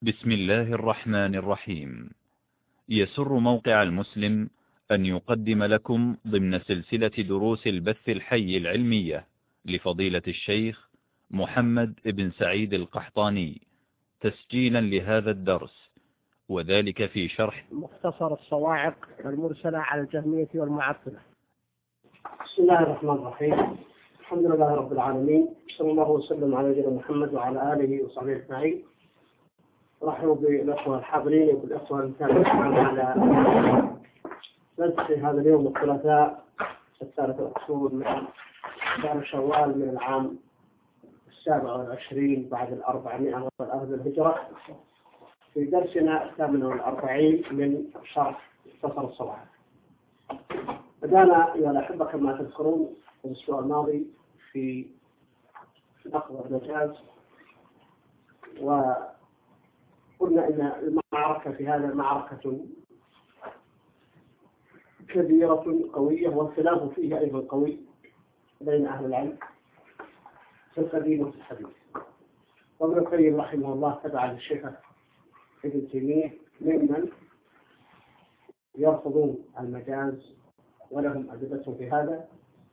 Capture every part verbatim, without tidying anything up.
بسم الله الرحمن الرحيم. يسر موقع المسلم أن يقدم لكم ضمن سلسلة دروس البث الحي العلمية لفضيلة الشيخ محمد بن سعيد القحطاني تسجيلا لهذا الدرس، وذلك في شرح مختصر الصواعق المرسلة على الجهمية والمعطلة. بسم الله الرحمن الرحيم. الحمد لله رب العالمين، صلى الله وسلم على نبينا محمد وعلى آله وصحبه أجمعين. رحبوا بالأخوة الحاضرين وبالأخوة المتابعين على درس هذا اليوم الثلاثاء الثالث أكتوبر من شهر شوال من العام السابع والعشرين بعد الأربعمائة والأرض الهجرة، في درسنا الثامن والأربعين من شرح مختصر الصواعق. بدأنا أيها الأحبة كما تذكرون في الأسبوع الماضي في نقض المجاز، وقلنا أن المعركة في هذا معركة كبيرة قوية، والخلاف فيها أيضا قوي بين أهل العلم في القديم وفي الحديث. وابن القيم رحمه الله تبع للشيخ ابن تيمية ممن يرفضون المجاز ولهم أدلتهم في هذا.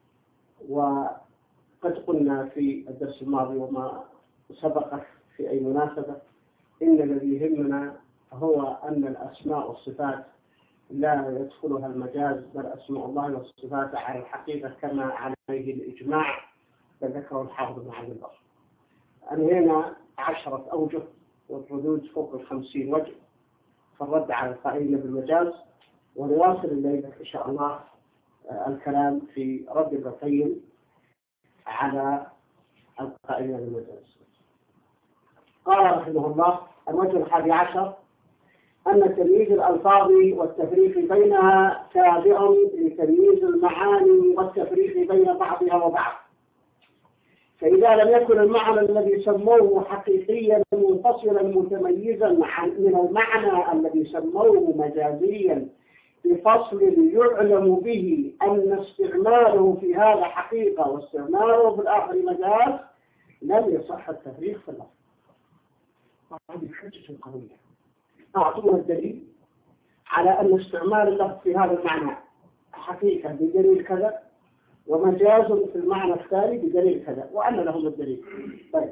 وقد قلنا في الدرس الماضي وما سبق في أي مناسبة إن الذي يهمنا هو أن الأسماء والصفات لا يدخلها المجاز، بل أسماء الله والصفات على الحقيقة كما عليه الإجماع ذكره الحافظ ابن عبد البر. أنهينا عشرة أوجه والردود فوق الخمسين وجه في الرد على القائلين بالمجاز، ونواصل الليلة إن شاء الله الكلام في رد ابن القيم على القائلين بالمجاز. قال رحمه الله: الوجه الحادي عشر أن تمييز الألفاظ والتفريق بينها تابع لتمييز المعاني والتفريق بين بعضها وبعض. فإذا لم يكن المعنى الذي سموه حقيقيا منفصلا متميزا من المعنى الذي سموه مجازيا بفصل يعلم به أن استعماله في هذا حقيقة واستعماله في الآخر مجاز، لم يصح التفريق في اللفظ. هذه حجة قوية. أعطونا الدليل على أن استعمال اللفظ في هذا المعنى حقيقة بدليل كذا، ومجاز في المعنى الثاني بدليل كذا، وأن لهم الدليل. طيب.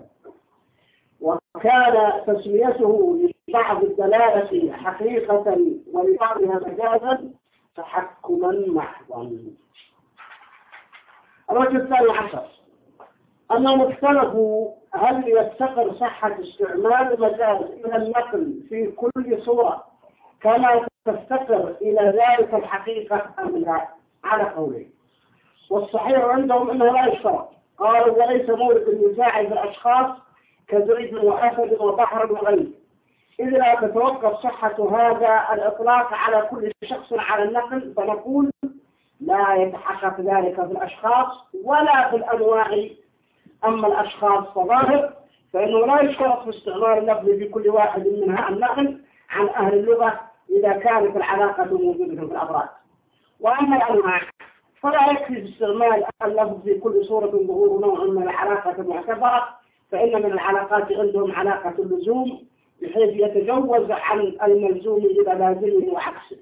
وكان تسميته لبعض الدلالة حقيقة ولبعضها مجازا تحكما محضا. الوجه الثاني عشر أنهم اختلفوا هل يفتقر صحة استعمال المجاز إلى النقل في كل صورة كما تفتقر إلى ذلك الحقيقة أم لا، على قولين. والصحيح عندهم أنه لا يشترط. قالوا: وليس مورد النزاع في الأشخاص كزيد وأسد وبحر وغيره، إذ لا تتوقف صحة هذا الإطلاق على كل شخص على النقل، فنقول لا يتحقق ذلك في الأشخاص ولا في الأنواع. أما الأشخاص فظاهر فإنه لا يشترط في استعمال اللفظ في كل واحد منها النقل عن أهل اللغة إذا كانت العلاقة موجودة في الأفراد. وأما الأنواع فلا يكفي في استعمال اللفظ في كل صورة ظهور نوع من العلاقة المعتبرة، فإن من العلاقات عندهم علاقة اللزوم بحيث يتجوز عن الملزوم إلى لازمه وعكسه،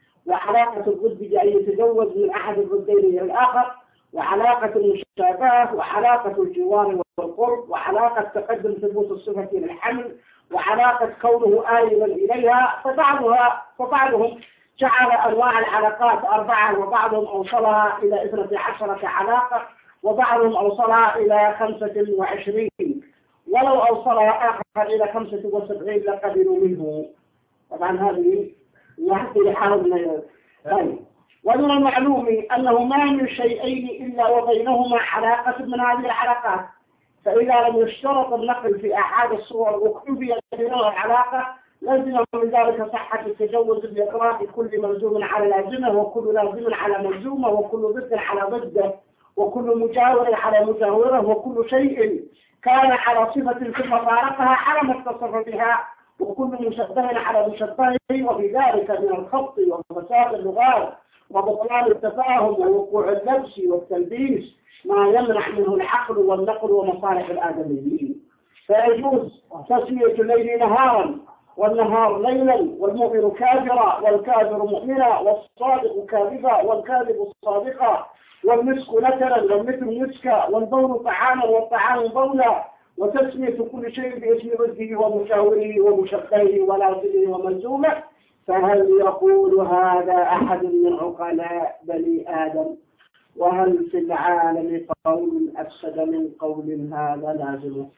وعلاقة الضد بأن يتجوز من أحد الضدين إلى الآخر، وعلاقة المشابهة، وعلاقة الجوار والقرب، وعلاقة تقدم ثبوت الصفة للحمل، وعلاقة كونه آيلا إليها. فبعضها فبعضهم جعل أنواع العلاقات أربعة، وبعضهم أوصلها إلى اثنتي عشرة علاقة، وبعضهم أوصلها إلى خمسة وعشرين، ولو أوصلها آخر إلى خمسة وسبعين لقبلوا منه. طبعا هذه يعني لحالنا غير. ومن المعلوم أنه ما من شيئين إلا وبينهما علاقة من هذه العلاقات، فإذا لم يشترط النقل في أحد الصور وكفي بينهما العلاقة لازم من ذلك صحة التجوز بإقراء كل ملزوم على لازمه، وكل لازم على ملزومه، وكل ضد على ضده، وكل مجاور على مجاوره، وكل شيء كان على صفة ثم فارقها على ما اتصف بها، وكل مشبه على مشبهه. وبذلك من الخط وفساد اللغات وبطلان التفاهم ووقوع اللبس والتلبيس ما يمنع منه العقل والنقل ومصالح الآدميين. فيجوز تسمية الليل نهارا والنهار ليلا، والمؤمن كافرا والكافر مؤمنا، والصادق كاذبا والكاذب صادقا، والمسك نتنا والمثل مسكا، والبول طعاما والطعام بولا، وتسمية كل شيء باسم ضده ومشاوره ومشبهه ولازمه وملزومه. فهل يقول هذا أحد من عقلاء بني آدم؟ وهل في العالم قول أفسد من قول هذا لازمه؟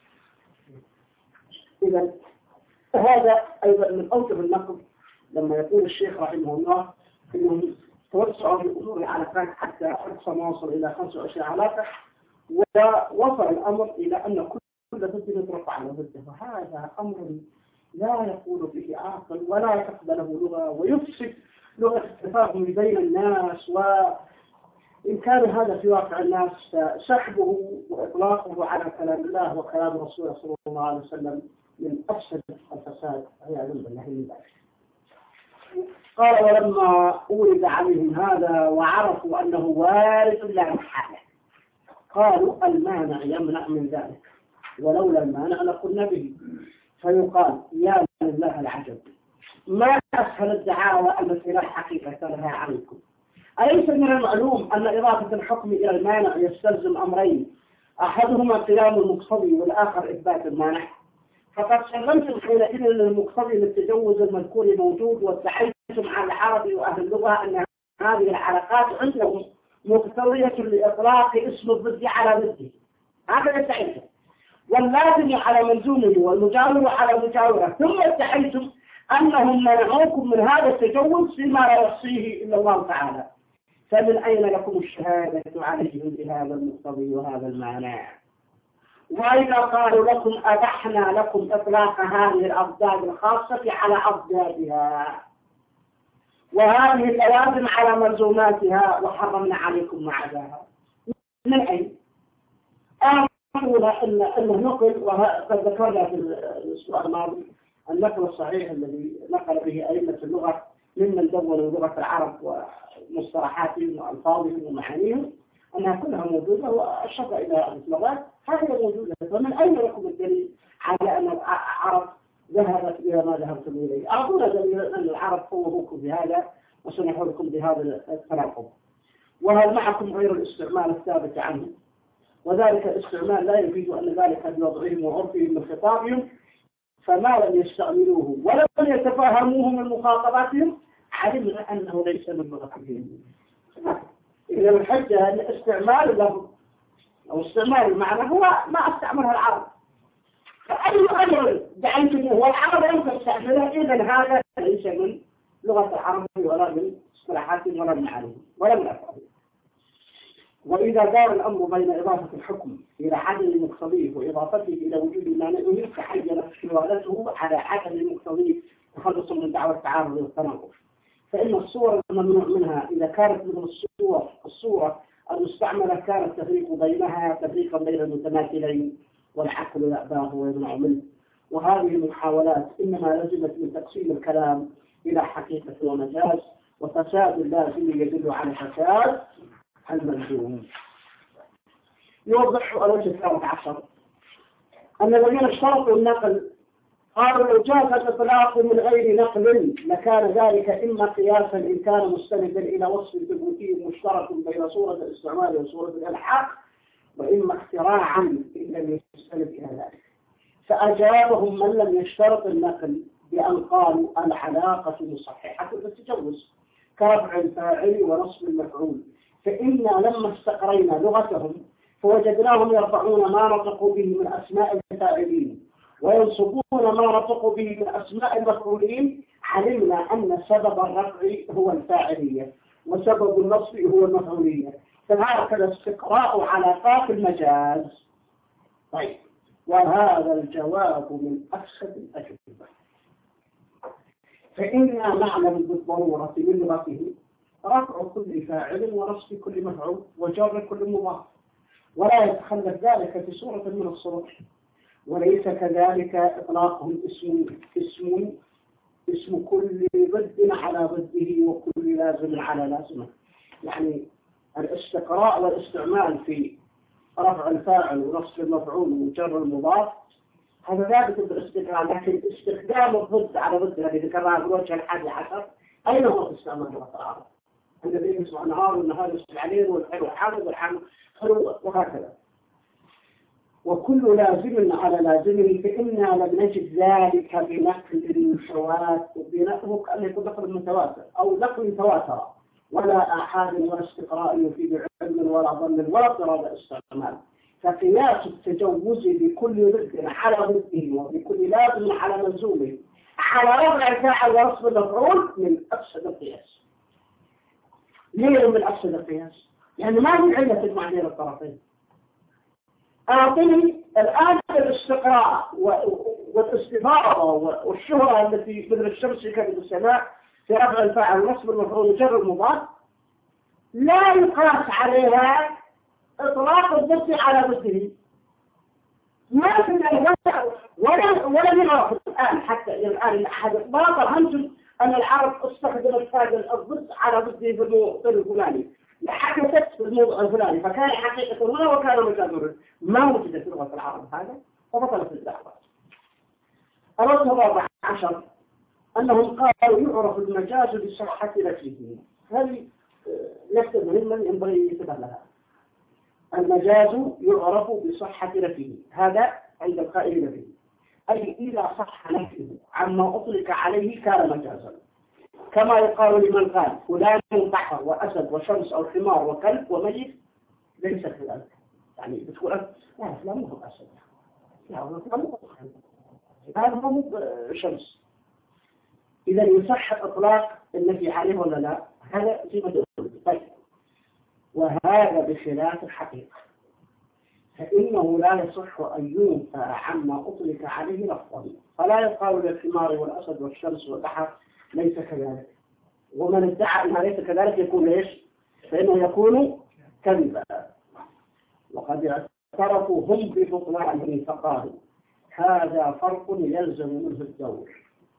إذا هذا أيضا من أوجه النقد لما يقول الشيخ رحمه الله إنهم توسعوا في أصول العلاقات حتى أقصى ما وصل إلى خمسة وعشرين علاقة، ووصل الأمر إلى أن كل ضد يطرق على ضده، وهذا أمر لا يقول به عاقل ولا تقبله لغة، ويفسد لغة التفاهم بين الناس. وإن كان هذا في واقع الناس سحبه وإطلاقه على كلام الله وكلام رسوله صلى الله عليه وسلم من أفسد الفساد عياذا بالله من ذلك. قال ولما أورد عليهم هذا وعرفوا أنه وارد لا محالة قالوا المانع يمنع من ذلك، ولولا المانع لقلنا به. فيقال يا من الله العجب، ما أسهل الدعاوى التي لا حقيقة لها عنكم. أليس من المعلوم أن إضافة الحكم إلى المانع يستلزم أمرين، أحدهما قيام المقتضي والآخر إثبات المانع؟ فقد سلمتم حينئذ للمقتضي للتجوز المذكور موجود، وادعيتم على العرب وأهل اللغة أن هذه العلاقات عندهم مقتضية لإطلاق اسم الضد على ضده، هذا ادعيتم، واللازم على ملزومه والمجاور على مجاوره، ثم ادعيتم أنهم منعوكم من هذا التجوز فيما لا يحصيه إلا الله تعالى. فمن أين لكم الشهادة عليهم بهذا المقتضي وهذا المعنى؟ وإذا قالوا لكم أبحنا لكم إطلاق هذه الأضداد الخاصة على أضدادها، وهذه اللوازم على ملزوماتها، وحرمنا عليكم معداها، من أين؟ أقول إن إنه نقل، وقد ذكرنا في الأسبوع الماضي النقل الصحيح الذي نقل به أئمة اللغة ممن دونوا لغة العرب ومصطلحاتهم وألفاظهم ومعانيهم أنها كلها موجودة، وأشار إلى الإطلاقات هذه موجودة. فمن أين لكم الدليل على أن العرب ذهبت إلى ما ذهبتم إليه؟ أعطونا دليل أن العرب فوهوكم بهذا وسنحولكم بهذا التناقض. وهل معكم غير الاستعمال الثابت عنه؟ وذلك الاستعمال لا يفيد أن ذلك بوضعهم وعرفهم من خطابهم، فما لم يستعملوه ولم يتفاهموه من مخاطباتهم علمنا أنه ليس من لغتهم. إذا الحجة أن استعمال له أو استعمال المعنى هو ما استعملها العرب، فأي أمر دعيتموه والعرب يمكن استعملها، إذا هذا ليس من لغة العرب ولا من اصطلاحاتهم ولا من معانيهم ولا من أفعالهم. وإذا دار الأمر بين إضافة الحكم إلى عدم المقتضي وإضافته إلى وجود مانعه، تحينت شمالته على عدم المقتضي تخلص من دعوة التعارض والتناقض. فإن الصور الممنوع منها إذا كانت من الصور الصورة المستعملة كان التفريق بينها تفريقا بين المتماثلين، والعقل يأباه ويمنع منه. وهذه المحاولات إنما لزمت من تقسيم الكلام إلى حقيقة ومجاز، وفساد لازم يدل على فساد الملزوم. يوضح الوجه الثالث عشر أن الذين اشترطوا النقل قالوا لو جاز الإطلاق من غير نقل لكان ذلك إما قياسا إن كان مستندا إلى وصف ثبوتي مشترك بين صورة الاستعمال وصورة الإلحاق، وإما اختراعا إن لم يستند إلى ذلك. فأجابهم من لم يشترط النقل بأن قالوا العلاقة مصححة للتجوز كرفع الفاعل ونصب المفعول، فإنا لما استقرينا لغتهم فوجدناهم يرفعون ما نطقوا به من أسماء الفاعلين وينصبون ما نطقوا به من أسماء المفعولين، علمنا أن سبب الرفع هو الفاعلية وسبب النصب هو المفعولية، فهكذا استقراء علاقات المجاز. طيب، وهذا الجواب من أفسد الأجوبة، فإنا نعلم بالضرورة من لغته رفع كل فاعل ونصب كل مفعول وجر كل مضاف، ولا يتخلف ذلك في صورة من الصور. وليس كذلك إطلاقهم اسم اسم اسم كل ضد على ضده وكل لازم على لازمه. يعني الاستقراء والاستعمال في رفع الفاعل ونصب المفعول وجر المضاف هذا ثابت بالاستقرار، لكن استخدام الضد على ضد الذي ذكرناه في الوجه الحادي عشر أين هو في استعمال الأطراف؟ الذي يسمع النهار والنهار يسمع عليه والحلو حامض والحامض حلو وهكذا. وكل لازم على لازمه فإنا لم نجد ذلك بنقل المشوات وبنقله كأنه يكون نقل متواتر أو نقل تواتر ولا آحاد ولا استقراء يفيد علم ولا ظن ولا اضطراب استعمال. فقياس التجوز بكل ضد على ضده وبكل لازم على ملزومه على رفع الفاعل ونصب المفعول من أفسد القياس. ليه من أفسد القياس؟ يعني ما في علة تجمع بين الطرفين. أعطني الآن الاستقراء والاستفاضة والشهرة التي مثل الشمس في كبد السماء في رفع الفاعل ونصب المفعول وجر المضاد لا يقاس عليها إطلاق الضد على ضده. ما في ولا ولا يعرف الآن حتى الآن أحد باطل همز أن العرب استخدمت هذا الضد على ضده في الموضوع الفلاني حدثت في الموضوع الفلاني فكان حقيقة هنا وكان مجازا ما وجدت في لغة العرب هذا وبطلت الدعوة. الوجه الرابع عشر أنهم قالوا يعرف المجاز بصحة نفسه. هذه نكتة مهمة ينبغي ينتبه لها. المجاز يعرف بصحة نفسه، هذا عند القائلين به، أي إذا صح نفسه عما أطلق عليه كان مجازا، كما يقال لمن قال فلان بحر وأسد وشمس أو حمار وكلب وميت ليس كذلك. يعني بتقول أنت لا فلان مو أسد، لا فلان مو بحر، هذا مو شمس. إذا يصح إطلاق النفي عليه ولا لا؟ هذا في مدى. طيب، وهذا بخلاف الحقيقة، فإنه لا يصح أن ينفى عما أطلق عليه لفظا، فلا يقال للحمار والأسد والشمس والبحر ليس كذلك. ومن ادعى أنها ليس كذلك يكون إيش؟ فإنه يكون كذبا. وقد اعترفوا هم ببطلانه فقالوا هذا فرق يلزم منه الدور،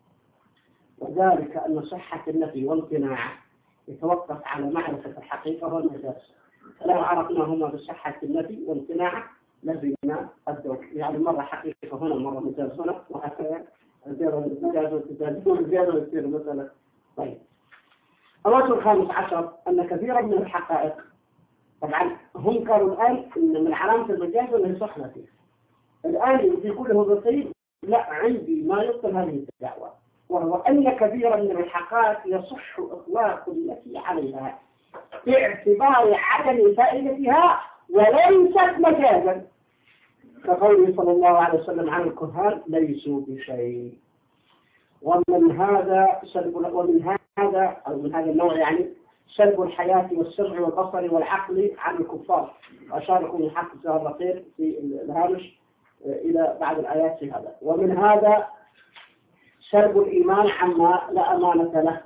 وذلك أن صحة النفي والقناعة يتوقف على معرفة الحقيقة والمجاز، فلو عرفناهما بصحة النفي والقناعة لزمنا الدور. يعني مرة حقيقة هنا مرة مجاز هنا وهكذا زيادة المجاز والتجاز زيادة والتجاز مثلا. طيب، الوجه الخامس عشر أن كثيرا من الحقائق، طبعا هم قالوا الآن إن من علامة المجاز أنه يصح نفيه. الآن يقول له بالطيب لا عندي ما يبطل هذه الدعوة، وهو أن كثيرا من الحقائق يصح إطلاق النفي عليها باعتبار عدم فائدتها وليست مجازا، كقوله صلى الله عليه وسلم عن الكهان ليسوا بشيء. ومن هذا سلب ومن هذا أو من هذا النوع يعني سلب الحياة والسمع والبصر والعقل عن الكفار، وأشار لكم الحق الزهر الرقيق في الهامش إلى بعض الآيات في هذا. ومن هذا سلب الإيمان عما لا أمانة له،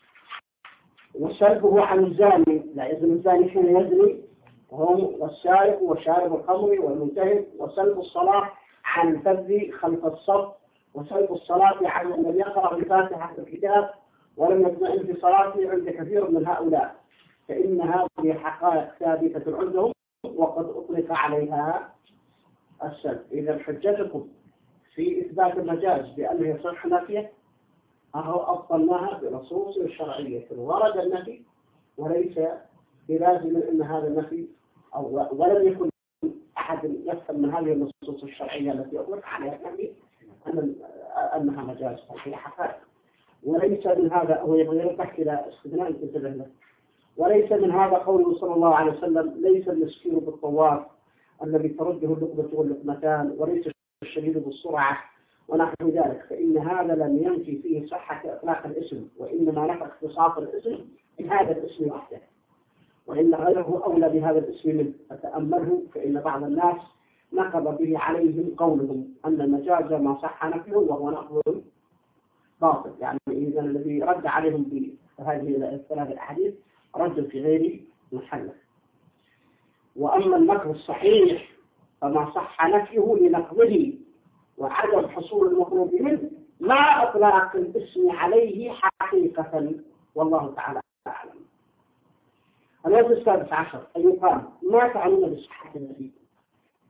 وسلبه عن الزاني لا يزني الزاني حين يزني وهم والسارق وشارب الخمر والمنتهب، وسلب الصلاة عن الفذ خلف الصف، وسلب الصلاة عن من يقرأ بفاتحة الكتاب ولم يطمئن في صلاته عند كثير من هؤلاء، فإن هذه حقائق ثابتة عندهم وقد أطلق عليها السلب. إذا حجتكم في إثبات المجاز بأنه يصح نفيه أهو أبطلناها بنصوص شرعية ورد النفي وليس بلازم أن هذا النفي أو ولم يكن أحد يفهم من هذه النصوص الشرعية التي أطلق عليها النفي أن أنها مجاز، هي حقائق. وليس من هذا هو يرتح إلى استثناء تنتبه له. وليس من هذا قوله صلى الله عليه وسلم ليس المسكين بالطواف الذي ترده اللقمة واللقمتان، وليس الشديد بالسرعة ونحو ذلك، فإن هذا لم ينفي فيه صحة إطلاق الاسم، وإنما نفى اختصاص الاسم بهذا الاسم وحده، وإن غيره أولى بهذا الاسم منه. فتأمله فإن بعض الناس نقض به عليهم قولهم أن المجاز ما صح نفيه وهو نقض باطل. يعني إذا الذي رد عليهم بهذه الثلاث الأحاديث رد في غير محله. وأما النقض الصحيح فما صح نفيه لنقضه وعدم حصول المطلوب منه مع إطلاق الاسم عليه حقيقة، والله تعالى أعلم. الوجه السادس عشر أن يقال ما تعنون بصحة النفي؟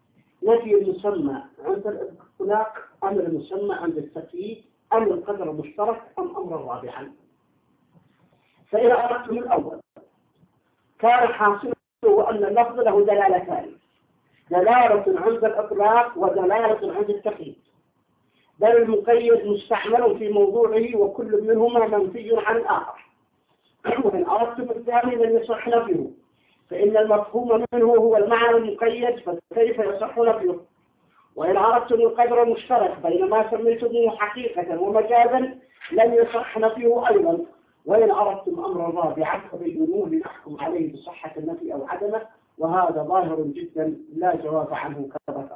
نفي المسمى عند الإطلاق أم المسمى عند التقييد أم القدر المشترك أم أمرا رابعا؟ فإذا أردتم الأول كان حاصله أن اللفظ له دلالتان، دلالة عند الإطلاق ودلالة عند التقييد، بل المقيد مستعمل في موضوعه وكل منهما منفي عن الآخر. وإن أردتم الثاني لن يصح نفيه، فإن المفهوم منه هو المعنى المقيد، فكيف يصح نفيه؟ وإن أردتم القدر المشترك بين ما سميتموه حقيقة ومجازا لن يصح نفيه أيضا. وإن أردتم أمرا رابعا فبينوه لنحكم عليه بصحة النفي أو عدمه، وهذا ظاهر جدا لا جواب عنه كما ذكر.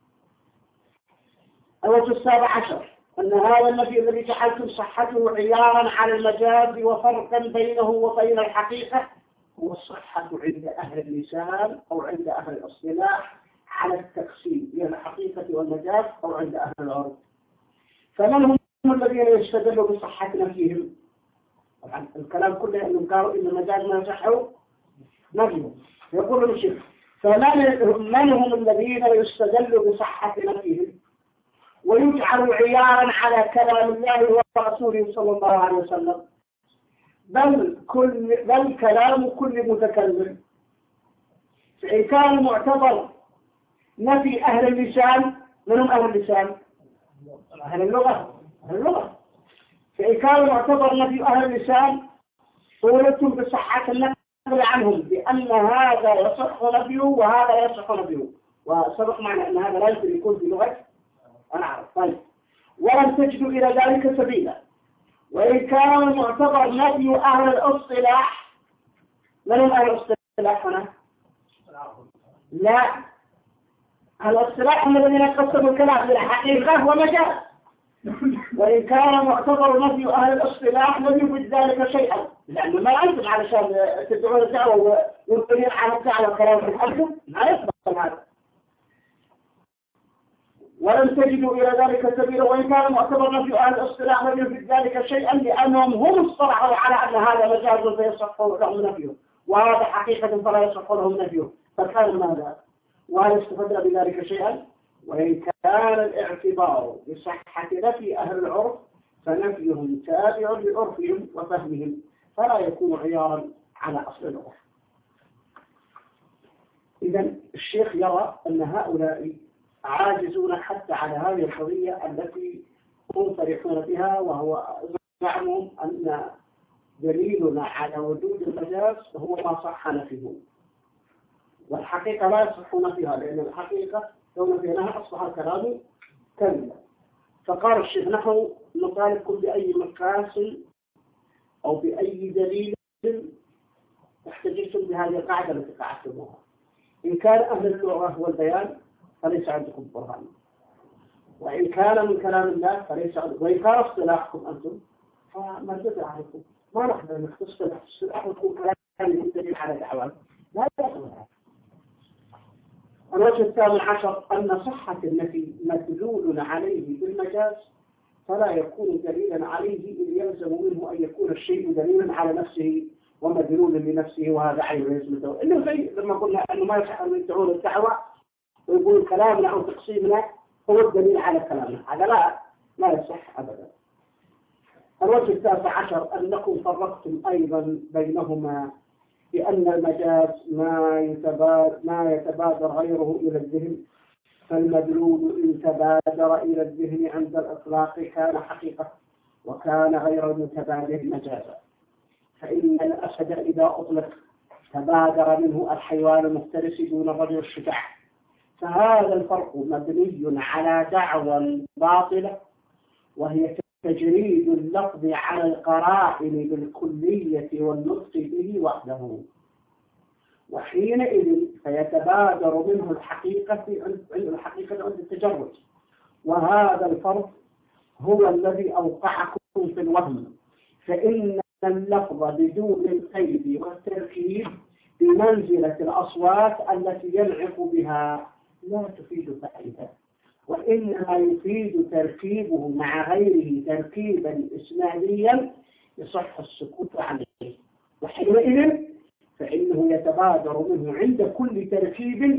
الوجه السابع عشر أن هذا النفي الذي جعلتم صحته عيارا على المجاز وفرقا بينه وبين الحقيقة هو الصحة عند أهل اللسان أو عند أهل الاصطلاح على التقسيم بين الحقيقة والمجاز أو عند أهل العرف. فمن هم الذين يستدلوا بصحة نفيهم؟ طبعا الكلام كله أنهم قالوا إن المجاز ما يصحوا نفيه. يقول الشيخ فمن من هم الذين يستدلوا بصحة نفيهم ويجعل عيارا على كلام الله ورسوله صلى الله عليه وسلم، بل كل بل كلام كل متكلم. فإن كان معتبر نفي أهل اللسان، من هم أهل اللسان؟ أهل اللغة. أهل اللغة. فإن كان معتبر نفي أهل اللسان قولتم بصحة النقل عنهم بأن هذا يصح نفيه وهذا يصح نفيه، وسبق معنا أن هذا لا يمكن يكون في لغة أنا أعرف. طيب، ولم تجدوا إلى ذلك سبيلا. وإن كان معتبر نفي أهل الاصطلاح، من هم أهل الاصطلاح هنا؟ لا، أهل الاصطلاح هم الذين قسموا الكلام إلى حقيقة ومجاز. وإن كان معتبر نفي أهل الاصطلاح لم يفيد ذلك شيئا، لأنه ما أنتم علشان تدعون الدعوة ويمكنين على الدعوة كلام أنتم ما يصبح هذا. ولم تجدوا إلى ذلك سبيلا. وإن كان معتبر نفي أهل الاصطلاح لم يفيد ذلك شيئا، لأنهم هم اصطلحوا على أن هذا مجاز فيصح لهم نفيه وهذا حقيقة فلا يصح لهم نفيه، فكان ماذا؟ وهل استفدنا بذلك شيئا؟ وإن كان الاعتبار بصحة نفي أهل العرف فنفيهم تابع لعرفهم وفهمهم، فلا يكون عيارا على أصل العرف. إذن الشيخ يرى أن هؤلاء عاجزون حتى على هذه القضية التي هم فرحون بها، وهو زعمهم أن دليلنا على وجود المجاز هو ما صح نفيه، والحقيقة لا يصحون فيها، لأن الحقيقة لو نفيناها أصبح الكلام كذبا. فقال الشيخ نحن نطالبكم بأي مقاس أو بأي دليل احتجتم بهذه القاعدة التي قعدتموها. إن كان أهل اللغة والبيان فليس عندكم برهان، وإن كان من كلام الله فليس عندكم، وإن كان اصطلاحكم أنتم فما جزء عليكم، ما نقدر نختص الاصطلاح ويكون كلام يدل على دعوات لا يدخل. الوجه الثامن عشر أن صحة النفي مدلول عليه بالمجاز فلا يكون دليلا عليه إذ يلزم منه أن يكون الشيء دليلا على نفسه ومدلولا لنفسه، وهذا عين يثبته. إنه زي لما قلنا أنه ما يصح أن يدعون الدعوة ويقول كلامنا أو تقسيمنا هو الدليل على كلامنا، هذا لا لا يصح أبدا. الوجه التاسع عشر أنكم فرقتم أيضا بينهما بأن المجاز ما يتبادر, ما يتبادر غيره إلى الذهن، فالمدلول إن تبادر إلى الذهن عند الإطلاق كان حقيقة، وكان غير المتبادر مجازا. فإن الأسد إذا أطلق تبادر منه الحيوان المفترس دون الرجل الشجاع، فهذا الفرق مبني على دعوى باطلة، وهي تجريد اللفظ على القرائن بالكلية والنطق به وحده، وحينئذ فيتبادر منه الحقيقة عند الحقيقة عند التجرد. وهذا الفرق هو الذي أوقعكم في الوهم، فإن اللفظ بدون القيد والتركيب بمنزلة الأصوات التي ينعق بها لا تفيد فائدة، وإنما يفيد تركيبه مع غيره تركيبا إسناديا يصح السكوت عليه، وحينئذ فإنه يتبادر منه عند كل تركيب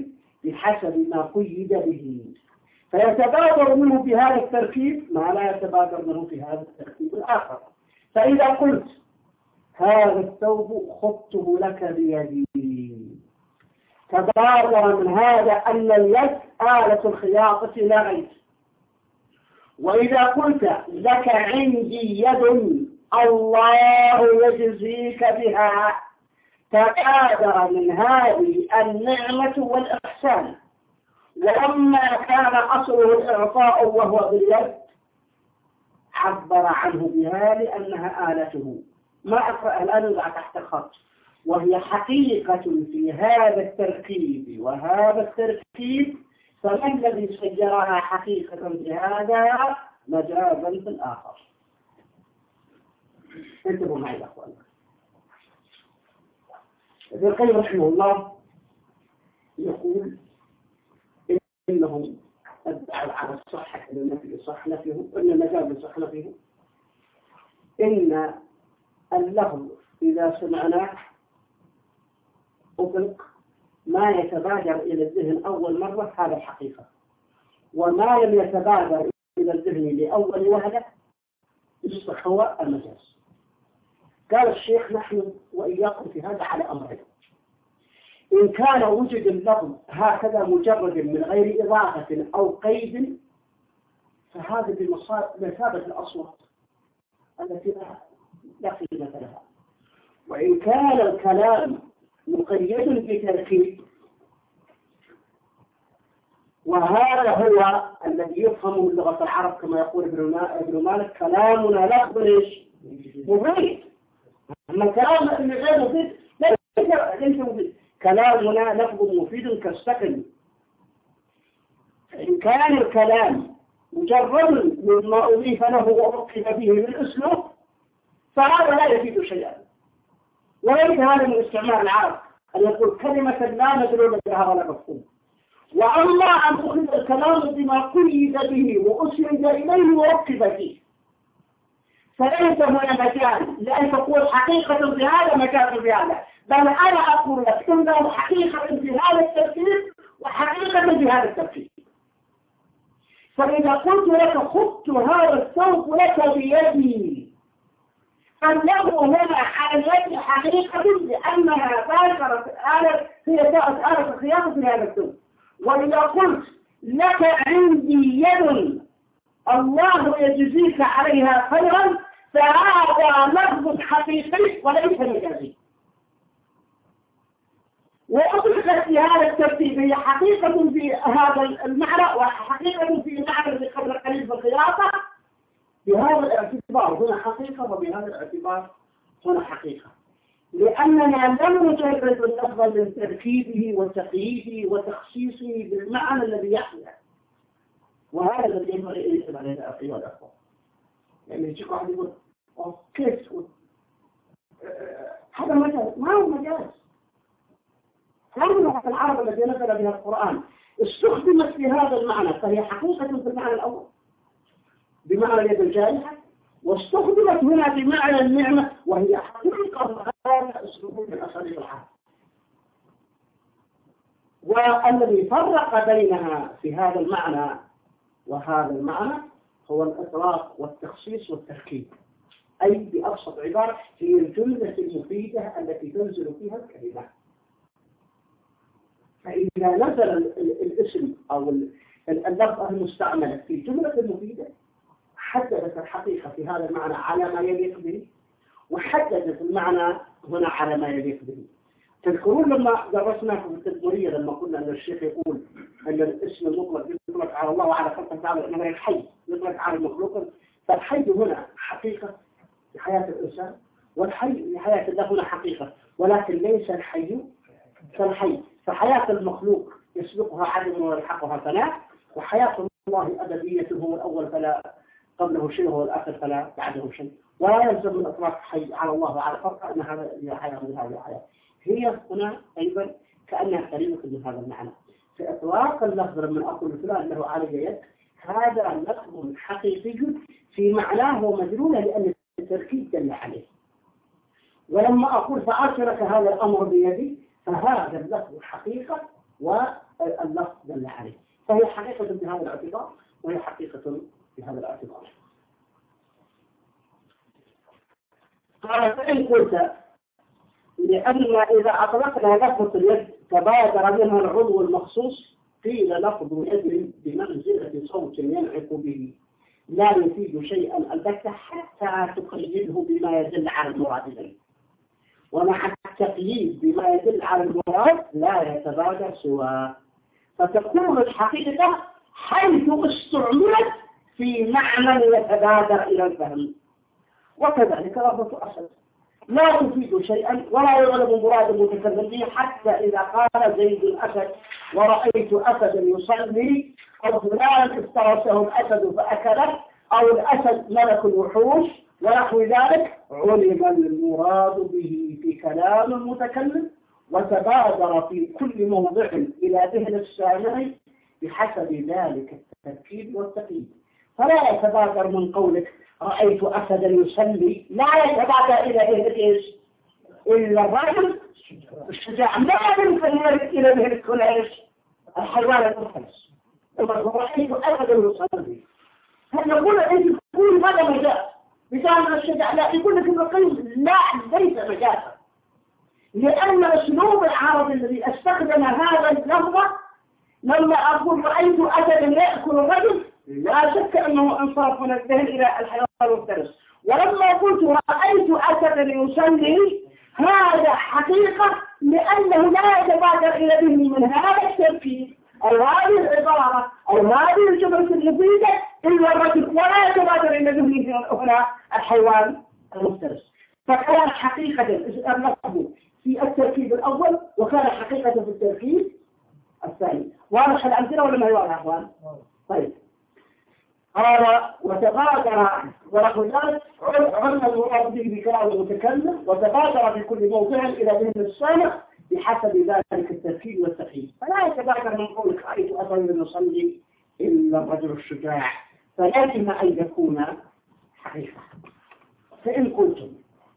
بحسب ما قيد به، فيتبادر منه في هذا التركيب ما لا يتبادر منه في هذا التركيب الآخر. فإذا قلت هذا الثوب خضته لك بيدي، تبادر من هذا أن اليد آلة الخياطة لا غير. وإذا قلت لك عندي يد الله يجزيك بها، تبادر من هذه النعمة والإحسان. ولما كان أصله الإعطاء وهو باليد عبر عنه بها لأنها آلته. ما أقرأ الآن يضع تحت الخط، وهي حقيقة في هذا التركيب وهذا التركيب، فما الذي سجرها حقيقة في هذا مجازا في الآخر. انتبهوا معي يا أخوان. ابن القيم رحمه الله يقول إنهم ادعوا على الصحة أن النبي صح نفيه، أن المجاز صح نفيه، إن اللفظ إذا سمعناه أطلق ما يتبادر إلى الذهن أول مرة، هذا الحقيقة. وما لم يتبادر إلى الذهن لأول وهلة يصبح هو المجاز. قال الشيخ نحن وإياكم في هذا على أمرين. إن كان وجد اللفظ هكذا مجرد من غير إضافة أو قيد، فهذا بمثابة الأصوات التي لا قيمة لها. وإن كان الكلام مقيد بتركيب، وهذا هو الذي يفهم من لغة العرب كما يقول ابن مالك كلامنا لفظ ايش؟ مفيد. أما الكلام اللي غير مفيد ليس مفيد. كلامنا لفظ مفيد كالسكن. إن كان الكلام مجرد مما أضيف له وأركب به من أسلوب، فهذا لا يفيد شيئا. وليس هذا من استعمال العرب أن يقول كلمة لا مدلولة لها ولا مفهوم. وأما أن تخرج الكلام بما قيد به وأسند إليه وركب فيه، فليس هنا مجال لأن تقول حقيقة في هذا مجال في هذا، بل أنا أقول لك إنه حقيقة في هذا التركيب وحقيقة في هذا التركيب. فإذا قلت لك خذت هذا الثوب لك بيدي، فالله هنا على اليد حقيقة لأنها باشرت آلة هي آلة الخياطة في هذا الثوب. وإذا قلت لك عندي يد الله يجزيك عليها خيرا، فهذا لفظ حقيقي وليس مجازي. وأطلقت في هذا الترتيب هي حقيقة في هذا المعنى وحقيقة في المعنى الذي قبل قليل في الخياطة. بهذا الاعتبار هنا حقيقة، وبهذا الاعتبار هنا حقيقة، لأننا لم نجرد اللفظ من تركيبه وتقييده وتخصيصه بالمعنى الذي يحمل. وهذا الذي ينبغي أن يجب علينا أيها الأخوة. يعني يجيك واحد يقول كيف تقول هذا مجاز؟ ما هو مجاز. هذه لغة العرب التي نزل بها القرآن استخدمت في هذا المعنى، فهي حقيقة في المعنى الأول بمعنى اليد الجارحة، واستخدمت هنا بمعنى النعمة وهي حقيقة هذا أسلوب من أساليب العرب. والذي فرق بينها في هذا المعنى وهذا المعنى هو الإطلاق والتخصيص والتركيب، أي بأبسط عبارة هي الجملة المفيدة التي تنزل فيها الكلمات. فإذا نزل الاسم أو اللفظة المستعملة في جملة مفيدة حددت الحقيقة في هذا المعنى على ما يليق به، وحددت المعنى هنا على ما يليق به. تذكرون لما درسنا في التدبيرية لما قلنا أن الشيخ يقول أن الاسم المطلق يطلق على الله وعلى خلقه تعالى، إنما الحي يطلق على المخلوق. فالحي هنا حقيقة في حياة الإنسان، والحي في حياة الله هنا حقيقة، ولكن ليس الحي كالحي. فحياة المخلوق يسبقها عدم ويلحقها فناء، وحياة الله أبديته هو الأول فلا قبله شيء وهو الآخر فلا بعده شيء. ولا يلزم من إطلاق حي على الله وعلى خلقه أن هذا هي حياة من هذه الحياة. هي هنا أيضا كأنها كلمة من هذا المعنى. في إطلاق اللفظ لما أقول فلان له علي يد، هذا لفظ حقيقي في معناه ومدلوله لأن التركيب دل عليه. ولما أقول فأرسلك هذا الأمر بيدي، فهذا اللفظ حقيقة اللفظ دل عليه، فهي حقيقة بهذا الاعتبار وهي حقيقة بهذا الاعتبار. قال فإن قلت لأن إذا أطلقنا لفظة اليد تبادر منها العضو المخصوص، قيل لفظ يد بمنزلة صوت ينعق به لا يفيد شيئا البتة حتى تقيده بما يدل على المراد به، ومع التقييد بما يدل على المراد لا يتبادر سواه، فتكون الحقيقة حيث استعملت في معنى يتبادر إلى الفهم. وكذلك لفظة أسد لا تفيد شيئا ولا يعلم مراد المتكلم به، حتى إذا قال زيد الأسد ورأيت أسدا يصلي أو فلان افترسه الأسد فأكله أو الأسد ملك الوحوش ونحو ذلك، علم المراد به في كلام المتكلم وتبادر في كل موضع إلى ذهن السامع بحسب ذلك التركيب والتقييد. فلا يتبادر من قولك رأيت أسدا يصلي لا يتبادر إلى ذهنك إيش؟ إلا الرجل الشجاع، ما يمكن إلى ذهنك كل إيش؟ الحيوان المفترس. رأيت أسدا يصلي، هل يقول أنت تقول هذا مجاز بسبب الشجاع؟ لا، يقول لك ابن القيم لا، ليس مجازا، لأن أسلوب العربي الذي استخدم هذا اللفظ لما أقول رأيت أسدا يأكل الرجل لا شك أنه انصرف من الذهن إلى الحيوان المفترس، ولما قلت رأيت أسدا يصلي هذا حقيقة لأنه لا يتبادر إلى ذهني من هذا التركيب أو هذه العبارة أو هذه الجملة المفيدة إلا الرجل، ولا يتبادر إلى ذهني هنا الحيوان المفترس. فكان حقيقة اللفظ في التركيب الأول وكان حقيقة في التركيب الثاني. واضح الأمثلة ولا ما يواضح أخوان؟ طيب، قال وتبادر ونحو ذلك علم المراد به بكلام المتكلم وتبادر في كل موضع إلى ذهن السامع بحسب ذلك التركيب والتقييد. فلا يتبادر من قولك رأيت أسدا يصلي إلا الرجل الشجاع، فلازم أن يكون حقيقة. فإن قلتم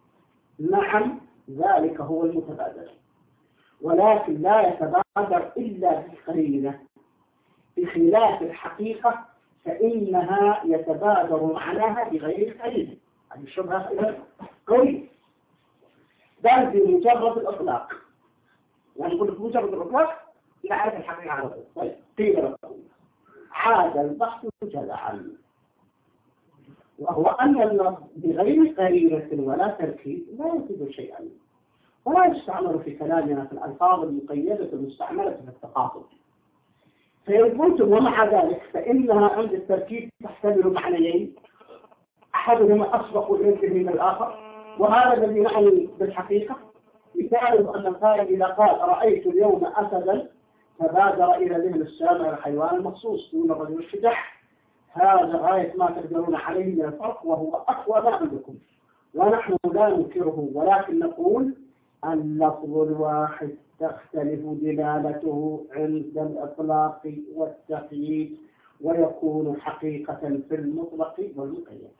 نعم ذلك هو المتبادر، ولكن لا يتبادر إلا بقرينة، بخلاف الحقيقة فإنها يتبادر معناها بغير قرينة. هذه الشبهة إلى قوي بل بمجرد الإطلاق، يعني يقول لك مجرد الإطلاق يعرف الحقيقة على طول. طيب، قيل لكم عاد البحث جدعا، وهو أن اللفظ بغير قرينة ولا تركيب لا يفيد شيئا ولا يستعمل في كلامنا في الألفاظ المقيدة المستعملة في التخاطب. فإن قلتم ومع ذلك فإنها عند التركيب تحتمل معنيين، أحدهما أسبق وينتهي من الآخر، وهذا الذي نعني بالحقيقة. مثال أن القائل إذا قال رأيت اليوم أسدا تبادر إلى ذهن السامع الحيوان المخصوص دون الرجل الشجاع، هذا غاية ما تقدرون عليه من الفرق وهو أقوى ما عندكم، ونحن لا ننكره، ولكن نقول اللفظ الواحد تختلف دلالته عند الإطلاق والتقييد ويكون حقيقة في المطلق والمقيد.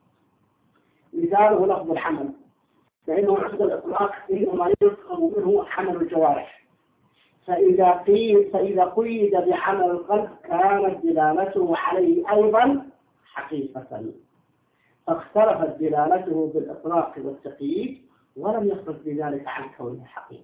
مثاله لفظ الحمل، فإنه عند الإطلاق إنما يفهم منه حمل الجوارح، فإذا قيد فإذا قيد بعمل القلب كانت دلالته عليه أيضا حقيقة، فاختلفت دلالته بالإطلاق والتقييد ولم يخرج بذلك عن كونه حقيقة.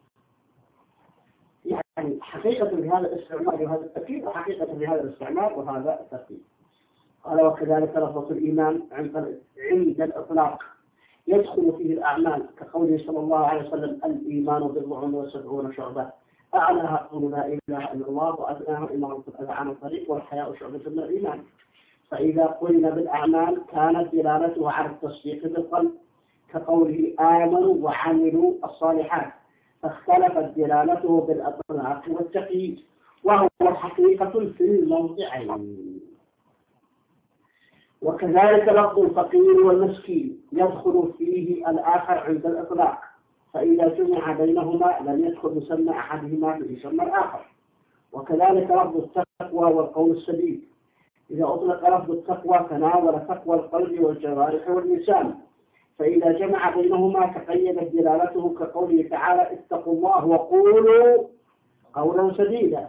يعني حقيقة بهذا الاستعمال وهذا التقييد، وحقيقة بهذا الاستعمال وهذا التقييد. قال وكذلك لفظ الإيمان عند الإطلاق يدخل فيه الأعمال كقوله صلى الله عليه وسلم الإيمان بضع وسبعون شعبة، أعلاها قول لا إله إلا الله وأدناها إمارة الأذى عن الطريق والحياء شعبة من الإيمان. فإذا قلنا بالأعمال كانت دلالتها على التصديق بالقلب كقوله آمنوا وعملوا الصالحات، فاختلفت دلالته بالإطلاق والتقييد وهو حقيقة في الموضعين. وكذلك لفظ الفقير والمسكين يدخل فيه الآخر عند الإطلاق، فإذا جمع بينهما لم يدخل مسمى أحدهما في مسمى الآخر. وكذلك لفظ التقوى والقول السديد، إذا أطلق لفظ التقوى تناول تقوى القلب والجوارح واللسان، فإذا جمع بينهما تقيدت دلالته كقوله تعالى اتقوا الله وقولوا قولا سديدا،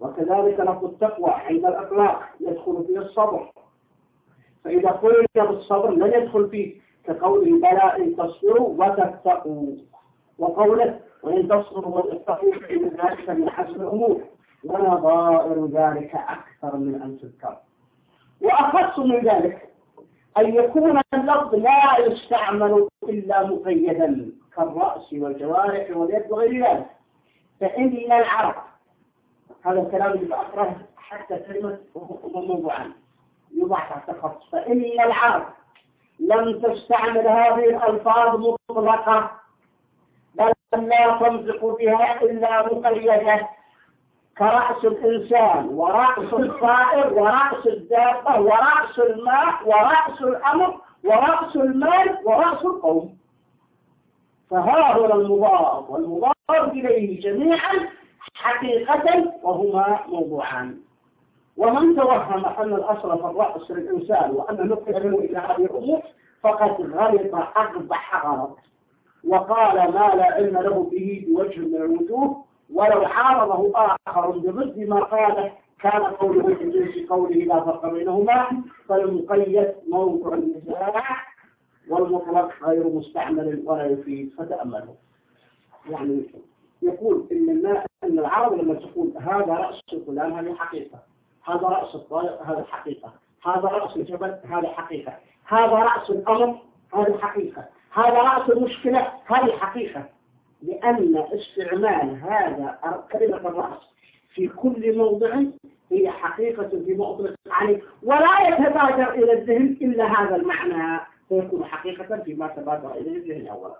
وكذلك لفظ التقوى عند الإطلاق يدخل فيه الصبر، فإذا قلنا بالصبر لن يدخل فيه، كقوله بلى إن تصبروا وتتقوا، وقوله وإن تصبروا وتتقوا فإن ذلك من حسن الأمور، ونظائر ذلك أكثر من أن تذكر. وأخص من ذلك أن يكون اللفظ لا يستعمل إلا مقيدا كالرأس والجوارح واليد وغير ذلك، فإن العرب، هذا الكلام اللي أقرأه حتى كلمة موضوعا يوضع تحت خط، فإن العرب لم تستعمل هذه الألفاظ مطلقة، بل لا تنطق بها إلا مقيدة، كرأس الإنسان ورأس الطائر ورأس الدابة ورأس الماء ورأس الأمر ورأس المال ورأس القوم. فهذا المضاف والمضاف إليه جميعا حقيقة وهما موضوعان. ومن توهم أن الأصل في الرأس للإنسان وأن نقسم إلى هذه الأمور فقد غلط أقبح غلط، وقال ما لا علم له به بوجه من الوجوه، ولو عارضه آخر بضد ما قاله كان قوله بجنس قوله لا فرق بينهما، فالمقيد موضع النزاع والمطلق غير مستعمل ولا يفيد. فتأمله، يعني يقول إن, إن العرب لما تقول هذا رأس فلان هذه حقيقة، هذا رأس الطائر هذا حقيقة، هذا رأس الجبل هذا حقيقة، هذا رأس الأمر هذه حقيقة، هذا رأس المشكلة هذه حقيقة، لأن استعمال هذا كلمة الرأس في كل موضع هي حقيقة في مطلق عليه، ولا يتبادر إلى الذهن إلا هذا المعنى، فيكون حقيقة فيما تبادر إلى الذهن أولا.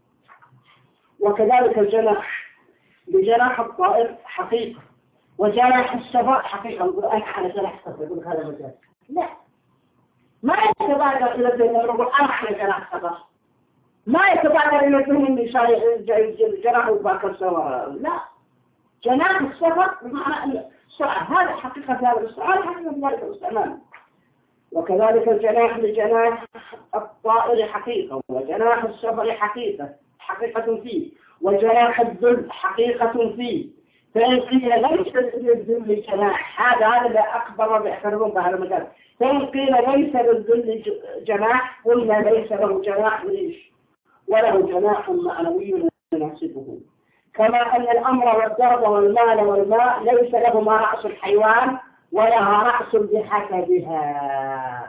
وكذلك الجناح، لجناح الطائر حقيقة، وجناح السفر حقيقة. يقول أنا على جناح السفر، يقول هذا مجال، لا، ما يتبادر إلى الذهن يقول أنا على جناح السفر، ما يتبادر إلى الذهن اللي جناح باكر سوا، لا، جناح السفر بمعنى أن هذا حقيقة هذا الاستعمال، حقيقة ذلك الاستعمال. وكذلك الجناح لجناح الطائر حقيقة، وجناح السفر حقيقة حقيقة فيه، وجناح الذل حقيقة فيه. فإن قيل ليس للذل جناح، هذا هذا أكبر بإحترام بهذا المجال. فإن قيل ليس للذل جناح قلنا ليس له جناح ليش، وله جناح معنوي يناسبه. كما أن الأمر والضرب والمال والماء ليس لهما رأس الحيوان ولها رأس بحسبها.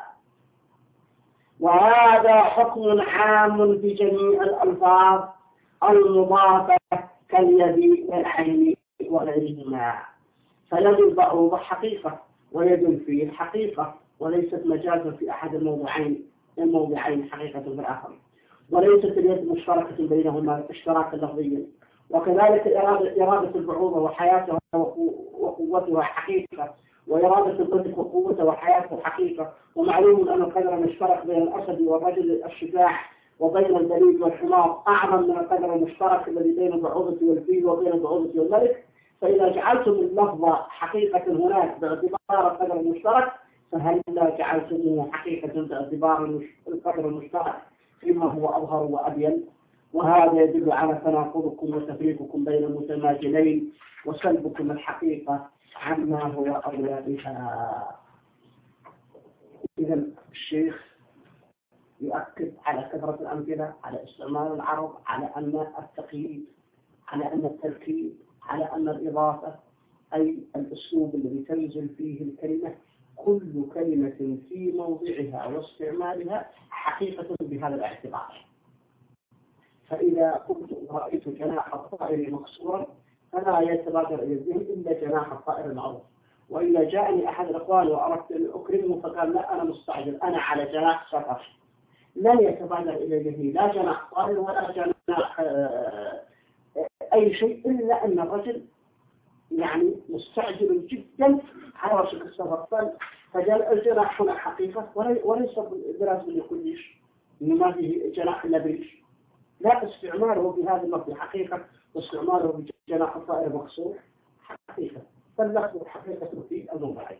وهذا حكم عام بجميع الألفاظ المضافة كاليد والعين وغيرهما. فيد البعوض حقيقة، ويد الفيل الحقيقة، وليست مجازا في أحد الموضعين الموضعين حقيقة في الآخر، وليست اليد مشتركة بينهما اشتراكا لفظيا. وكذلك إرادة, إرادة البعوضة وحياتها وقوتها حقيقة، وإرادة الطفل وقوته وحياته حقيقة. ومعلوم أن القدر المشترك بين الأسد والرجل الشجاع وبين البليد والحمار أعظم من القدر المشترك الذي بين البعوضة والفيل وبين البعوضة والملك. فإذا جعلتم اللفظ حقيقة هناك باعتبار القدر المشترك، فهل لا جعلتموه حقيقة باعتبار القدر المشترك فيما هو أظهر وأبين؟ وهذا يدل على تناقضكم وتفريقكم بين المتماثلين وسلبكم الحقيقة عما هو أولى بها. إذا الشيخ يؤكد على كثرة الأمثلة على استعمال العرب، على أن التقييد، على أن التركيب، على أن الإضافة، أي الأسلوب الذي تنزل فيه الكلمة، كل كلمة في موضعها واستعمالها حقيقة بهذا الاعتبار. فإذا كنت رأيت جناح الطائر مكسورا فلا يتبادر إلى الذهن إلا جناح الطائر المعروف. وإذا جاءني أحد الإخوان وأردت أن أكرمه فقال لا أنا مستعجل أنا على جناح سفر، لن يتبادر إلى ذهني لا جناح طائر ولا جناح أي شيء، إلا أن الرجل يعني مستعجل جدا على وشك السفر. فجاء الجناح هنا حقيقة وليس دراسة لكل شيء، ما فيه جناح إلا بيش، لا، استعماله بهذا اللفظ حقيقة واستعماله بجناح الطائر مكسور حقيقة، فاللفظ حقيقة في الموضعين.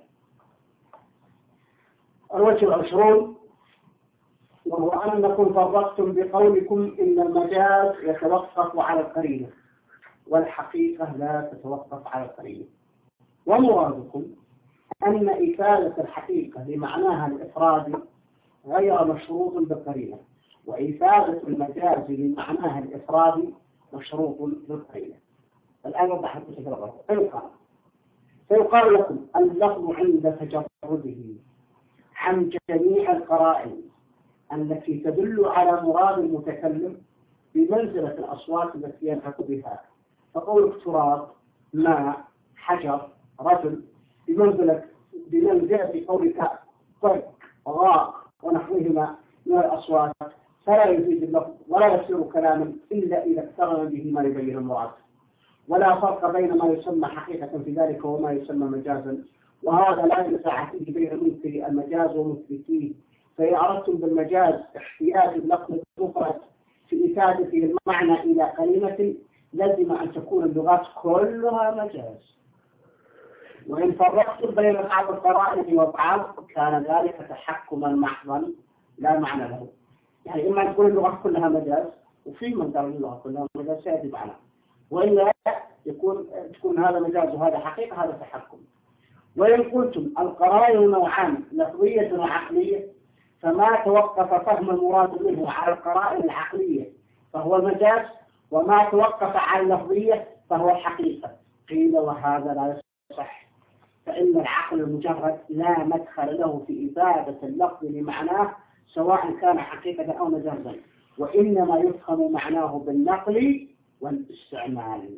الوجه العشرون وهو أنكم فرقتم بقولكم إن المجاز يتوقف على القرينة والحقيقة لا تتوقف على القرينة. ومرادكم أن إفادة الحقيقة لمعناها الإفرادي غير مشروط بالقرينة، وإفادة المجاز لمعناها الإفرادي مشروط بالقرينة. الآن وضحت بشكل غير فيقال فيقال لكم اللفظ عند تجرده عن جميع القرائن التي تدل على مراد المتكلم بمنزلة الأصوات التي ينطق بها، فقولك تراب، ماء، حجر، رجل بمنزلة بمنزلة قولك طرق، غاء ونحوهما من الأصوات، فلا يفيد اللفظ ولا يصير كلاما إلا إذا اقترن به ما يبين المراد، ولا فرق بين ما يسمى حقيقة في ذلك وما يسمى مجازا، وهذا لا ينفع فيه بين منكر المجاز ومثبتيه. فإن أردتم بالمجاز احتياج اللفظ المفرد في إفادته المعنى إلى قرينة لازم أن تكون اللغات كلها مجاز، وإن فرقتم بين بعض القرائن وبعض كان ذلك تحكما محضا لا معنى له. يعني إما تكون اللغة كلها مجاز وفي من ترى اللغة كلها مجاز سيأتي معنا، وإلا يكون تكون هذا مجاز وهذا حقيقة هذا تحكم. وإن قلتم القرائن نوعان لفظية وعقلية، فما توقف فهم المراد منه على القرائن العقلية فهو المجاز، وما توقف على اللفظية فهو الحقيقة. قيل وهذا لا يصح، فإن العقل المجرد لا مدخل له في إفادة اللفظ لمعناه سواء كان حقيقة أو مجازا، وإنما يفهم معناه بالنقل والاستعمال،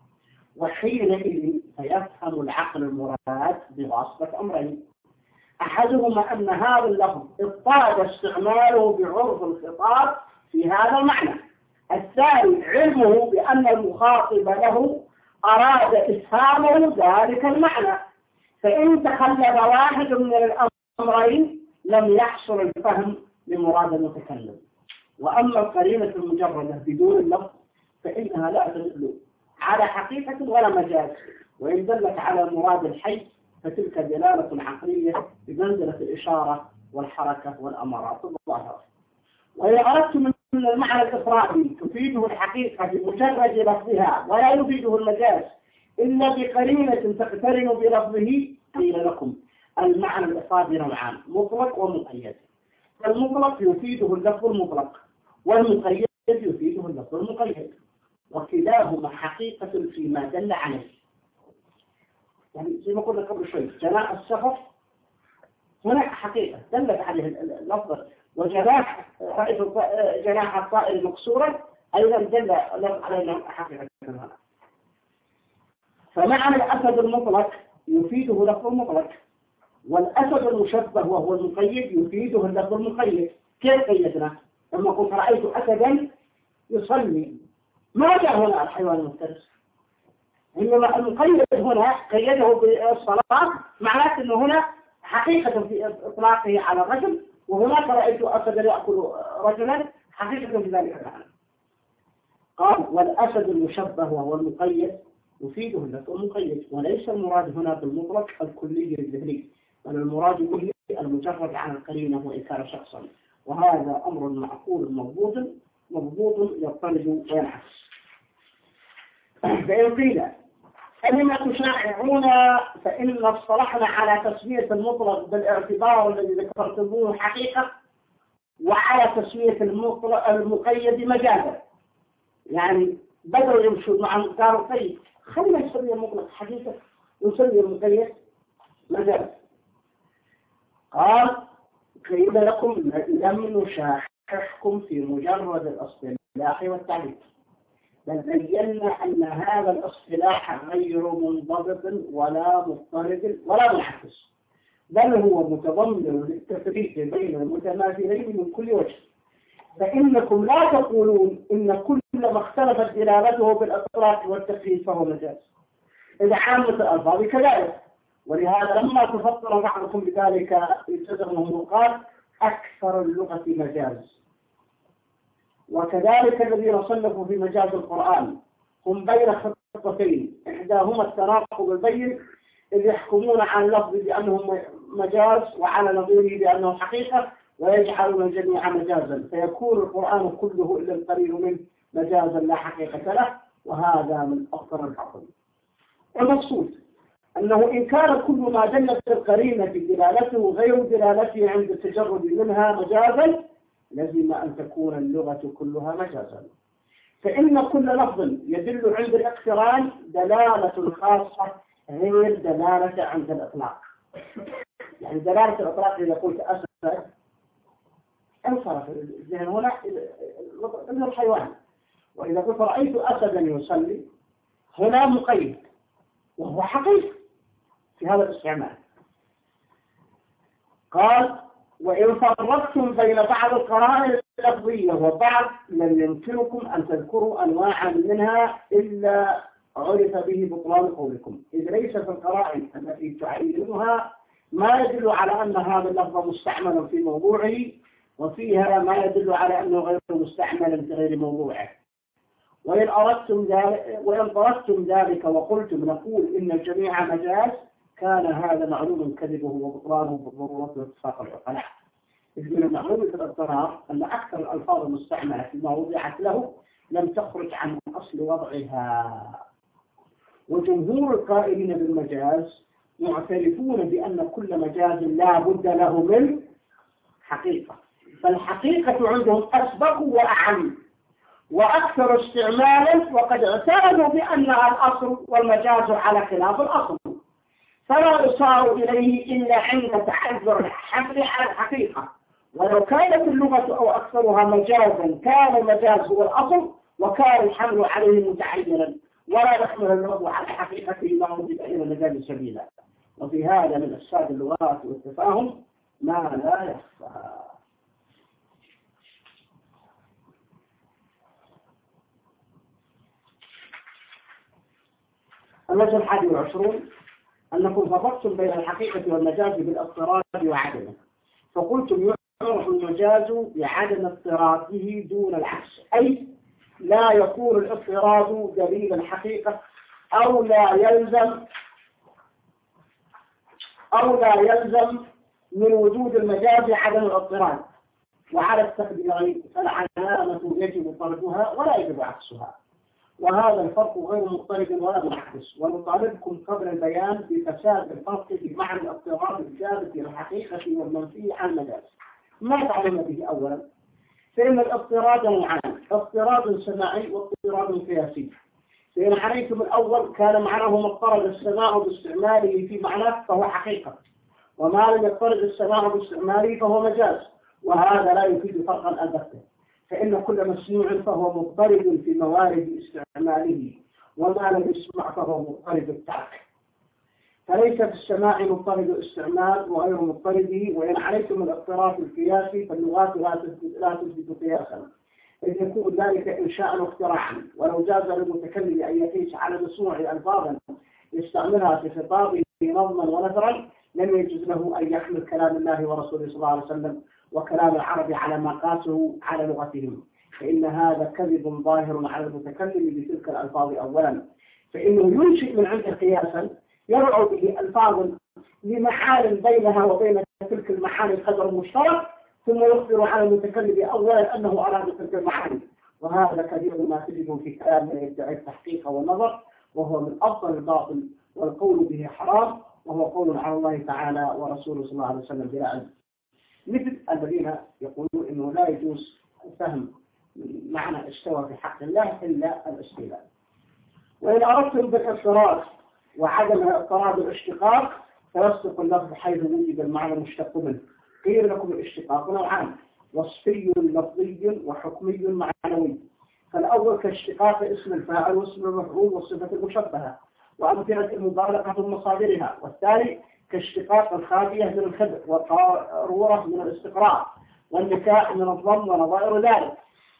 وحينئذ فيفهم العقل المراد بواسطة أمرين: أحدهما أن هذا اللفظ اضطرد استعماله بعرف الخطاب في هذا المعنى، الثاني علمه بأن المخاطب له أراد إفهامه ذلك المعنى، فإن تخلف واحد من الأمرين لم يحصل الفهم لمراد المتكلم. وأما القرينة المجردة بدون اللفظ فإنها لا تدل على حقيقة ولا مجاز، وإن دلت على مراد الحي فتلك دلالة عقلية بمنزلة الإشارة والحركة والأمارات الظاهرة. وإن أردتم من المعنى الإفرادي تفيده الحقيقة بمجرد لفظها ولا يفيده المجاز إلا بقرينة تقترن بلفظه، قيل لكم المعنى الإفرادي نوعان: مطلق ومقيد. فالمطلق يفيده اللفظ المطلق، والمقيد يفيده اللفظ المقيد، وكلاهما حقيقة فيما دل عليه. يعني زي ما قلنا قبل شوي جناح السفر هناك حقيقة دلت عليه اللفظ، وجناح رأيت جناح الطائر مكسورا أيضا دل عليه حقيقة. فمعنى الأسد المطلق يفيده لفظ المطلق، والأسد المشبه وهو المقيد يفيده اللفظ المقيد. كيف قيدنا؟ لما قلت رأيت أسدا يصلي، ما جاء هنا الحيوان المفترس، إنما المقيد هنا قيده بالصلاة، معناته أنه هنا حقيقة في إطلاقه على الرجل، وهناك رأيت أسدا يأكل رجلا حقيقة في ذلك المعنى. قال والأسد المشبه وهو المقيد يفيده اللفظ المقيد، وليس المراد هنا بالمطلق الكلي الذهني، بل المراد به المجرد عن القرينة وإن كان شخصا، وهذا أمر معقول مضبوط مضبوط يضطرد وينعكس. فإن قيل فلما تشاعرون فإن اصطلحنا على تسمية المطلق بالاعتبار الذي ذكرتموه حقيقة، وعلى تسمية المطلق المقيد مجازا. يعني بدأوا يمشوا مع قالوا طيب خلينا نسمي المطلق حقيقة ونسمي المقيد مجازا. قال قيل لكم لم نشاححكم في مجرد الاصطلاح والتعريف، بل بينا أن هذا الاصطلاح غير منضبط ولا مضطرد ولا منعكس، بل هو متضمن للتفريق بين المتماثلين من كل وجه. فإنكم لا تقولون إن كل ما اختلفت دلالته بالإطلاق والتقييد فهو مجاز، إذا عامة الألفاظ كذلك. ولهذا لما تفضل بعضكم بذلك ابتدأهم وقال أكثر اللغة مجاز. وكذلك الذين صنفوا في مجاز القرآن هم بين خطتين: إحداهما التناقض البين إذ يحكمون على اللفظ بأنه مجاز وعلى نظيره بأنه حقيقة، ويجعلون الجميع مجازا، فيكون القرآن كله إلا القليل منه مجازا لا حقيقة له، وهذا من أخطر الحكم. المقصود أنه إن كان كل ما دلت القرينة دلالته غير دلالته عند التجرد منها مجازا لزم أن تكون اللغة كلها مجازا. فإن كل لفظ يدل عند الاقتران دلالة خاصة غير دلالة عند الإطلاق. يعني دلالة الإطلاق إذا قلت أسد انصرف الذهن هنا إلى الحيوان، وإذا قلت رأيت أسدا يصلي هنا مقيد وهو حقيقي في هذا الاستعمال. قال وإن فرقتم بين بعض القرائن اللفظية وبعض لم يمكنكم أن تذكروا أنواعا منها إلا عرف به بطلان قولكم، إذ ليس في القرائن التي تعينها ما يدل على أن هذا اللفظ مستعمل في موضوعه، وفيها ما يدل على أنه غير مستعمل في غير موضوعه. وإن أردتم ذلك وإن طردتم ذلك وقلتم نقول إن الجميع مجاز كان هذا معلوم كذبه وبطلانه بالضرورة واتفاق العقلاء. إذ من المعلوم في الاضطرار أن أكثر الألفاظ المستعملة فيما وضعت له لم تخرج عن أصل وضعها. وجمهور القائلين بالمجاز معترفون بأن كل مجاز لا بد له من حقيقة، فالحقيقة عندهم أسبق وأعم وأكثر استعمالا، وقد اعتادوا بأنها الأصل والمجاز على خلاف الأصل، فلا يصار إليه إلا عند تعذر الحمل على الحقيقة. ولو كانت اللغة أو أكثرها مجازا كان المجاز هو الأصل وكان الحمل عليه متعينا، ولا يحمل اللفظ على حقيقته ما وجد إلى المجاز سبيلا. وفي هذا من إفساد اللغات والتفاهم ما لا يخفى. الوجه الحادي والعشرون أنكم فرقتم بين الحقيقة والمجاز بالاضطراد وعدمه، فقلتم يعرف المجاز بعدم اضطراده دون العكس، أي لا يكون الاضطراد دليل الحقيقة أو لا يلزم أو لا يلزم من وجود المجاز عدم الاضطراد. وعلى التقديرين فالعلامة يجب طردها ولا يجب عكسها، وهذا الفرق غير مضطرد ولا منعكس. ونطالبكم قبل البيان بفساد الفرق في معنى الاضطراد الثابت للحقيقة والمنفي عن المجاز. ما تعلم به أولا؟ فإن الاضطراد نوعان: اضطراد سماعي واضطراد قياسي. فإن عليكم الأول كان معناه مضطرد السماع باستعماله في معناه فهو حقيقة، وما لم يضطرد السماع باستعماله فهو مجاز، وهذا لا يفيد فرقا البتة، فإن كل مسموع فهو مضطرد في موارد استعماله، وما لم يسمع فهو مضطرد الترك. فليس في السماع مضطرد استعمال وغير مضطرده. وإن عليكم الاضطراد القياسي فاللغات لا تثبت قياسا، إذ يكون ذلك إنشاء واختراعا. ولو جاز للمتكلم أن يقيس على مسموع ألفاظا يستعملها في خطابه نظما ونثرا لم يجوز له أن يحمل كلام الله ورسوله صلى الله عليه وسلم وكلام العرب على ما قاسه على لغتهم، فإن هذا كذب ظاهر على المتكلم بتلك الألفاظ أولا، فإنه ينشئ من عنده قياسا يرعى به ألفاظ لمحال بينها وبين تلك المحال قدر مشترك، ثم يخبر على المتكلم أولا أنه أراد تلك المحال. وهذا كثير ما تجده في كلام من يدعي التحقيق والنظر، وهو من أفضل الباطل، والقول به حرام، وهو قول على الله تعالى ورسوله صلى الله عليه وسلم بلا علم، مثل الذين يقولون إنه لا يجوز فهم معنى استوى في حق الله إلا الاستيلاء. وإن أردتم بالاضطراد وعدم اضطراد الاشتقاق فيصدق اللفظ حيث وجد المعنى المشتق منه. قيل لكم الاشتقاق نوعان: وصفي لفظي وحكمي معنوي. فالأول كاشتقاق اسم الفاعل واسم المفعول والصفة المشبهة وأمثلة المبالغة من مصادرها. والثاني كاشتقاق الخافية من الخبر والقارورة من الاستقراء والنكاح من الضم ونظائر ذلك.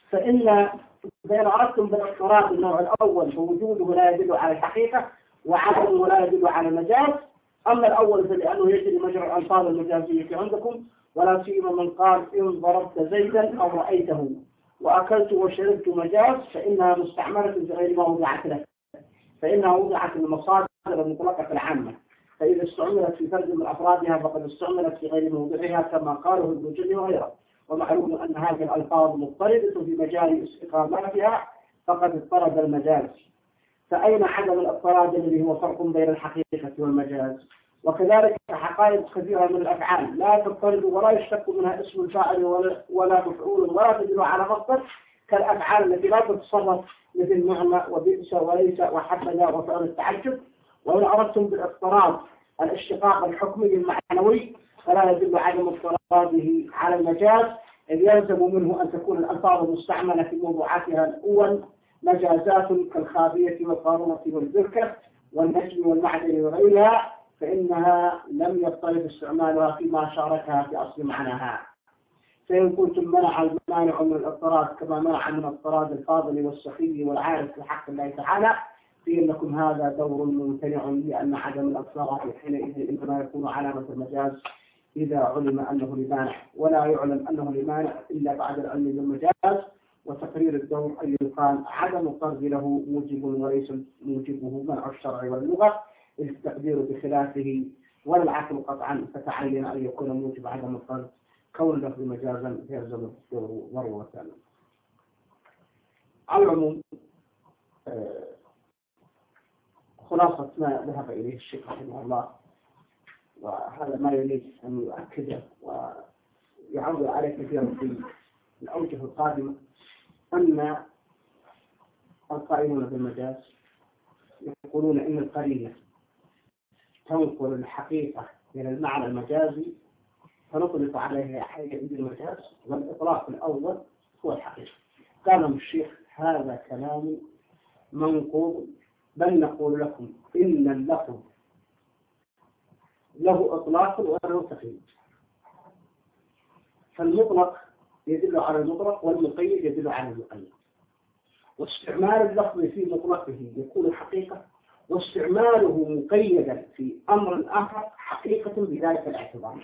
فإن بين أردتم بالاضطراد النوع الأول فوجوده لا يدل على الحقيقة وعدمه لا يدل على المجاز. أما الأول فلأنه يجري مجرى الألفاظ المجازية عندكم، ولا سيما من قال إن ضربت زيدا أو رأيته وأكلت وشربت مجاز، فإنها مستعملة بغير ما وضعت له، فإنها وضعت المصادر المطلقة العامة، فإذا استعملت في فرد من أفرادها فقد استعملت في غير موضعها كما قاله ابن جرير وغيره. ومعلوم أن هذه الألفاظ مضطردة في مجال استقامتها فقد اضطرد المجاز. فأين عدم الاضطراد الذي هو فرق بين الحقيقة والمجاز؟ وكذلك حقائق كثيرة من الأفعال لا تضطرد ولا يشتق منها اسم الفاعل ولا ولا مفعول ولا تدل على مصدر، كالأفعال التي لا تتصرف مثل نعمة وبئس وليس وحبذا وفعل التعجب. وإن أردتم بالاضطراد الاشتقاق الحكمي المعنوي فلا يدل عدم اضطراده على المجاز، إذ يلزم منه أن تكون الألفاظ المستعملة في موضوعاتها الأول مجازات كالخابية والقارورة والبركة والنجم والمعدن وغيرها، فإنها لم يضطرد استعمالها فيما شاركها في أصل معناها. فإن كنتم منع المانع من الاضطراد كما منع من اضطراد الفاضل والسخي والعارف في حق الله تعالى، فإنكم هذا دور ممتنع، لأن عدم الاضطراد حينئذ إنما يكون علامة المجاز إذا علم أنه لمانع، ولا يعلم أنه لمانع إلا بعد العلم بالمجاز. وتقرير الدور أن يقال عدم الطرد له موجب وليس موجبه منع الشرع واللغة، التقدير بخلافه ولا العقل قطعا، فتعين أن يكون موجب عدم الطرد كون له مجازا يلزم الدور ضرورة. على العموم خلاصة ما ذهب إليه الشيخ رحمه الله، وهذا ما يريد أن يؤكده ويعود عليه كثيرا في الأوجه القادمة، أن القائمون بالمجاز يقولون إن القرينة تنقل الحقيقة إلى المعنى المجازي فنطلق عليها حيث المجاز، والإطلاق الأول هو الحقيقة. قال الشيخ هذا كلام منقول، بل نقول لكم إن اللفظ له إطلاق وله تقييد، فالمطلق يدل على المطلق والمقيد يدل على المقيد، واستعمال اللفظ في مطلقه يكون حقيقة، واستعماله مقيدا في أمر آخر حقيقة بذلك الاعتبار.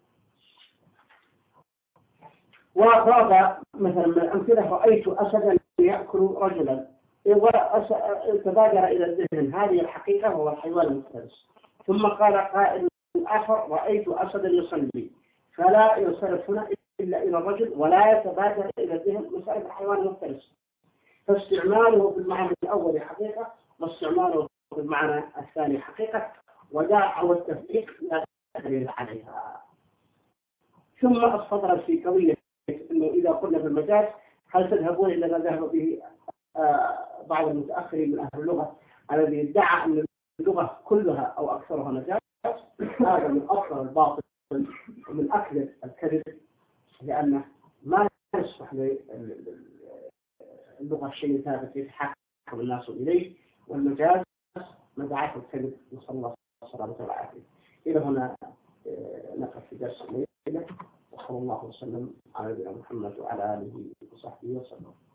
وهذا مثلا من الأمثلة رأيت أسدا يأكل رجلا، تبادر إلى الذهن هذه الحقيقة وهو الحيوان المفترس. ثم قال قائل آخر رأيت أسدا يصلي، فلا ينصرف هنا إلا إلى الرجل ولا يتبادر إلى الذهن مسألة الحيوان المفترس، فاستعماله بالمعنى الأول حقيقة واستعماله بالمعنى الثاني حقيقة، وداع والتفريق لا دليل عليها. ثم الصدر في قضية إنه إذا قلنا في المجاز هل تذهبون إلى ما ذهب به آه بعض المتأخرين من أهل اللغة الذي ادعى أن اللغة كلها أو أكثرها مجاز؟ هذا من أكثر الباطل ومن أكثر الكذب، لأنه ما يصلح اللغة الشيء ثابت يتحكم الناس إليه، والمجاز مدعاة الكذب، نسأل الله السلامة والعافية. إلى هنا نقف في درس الليلة، وصلى الله وسلم على نبينا محمد وعلى آله وصحبه وسلم.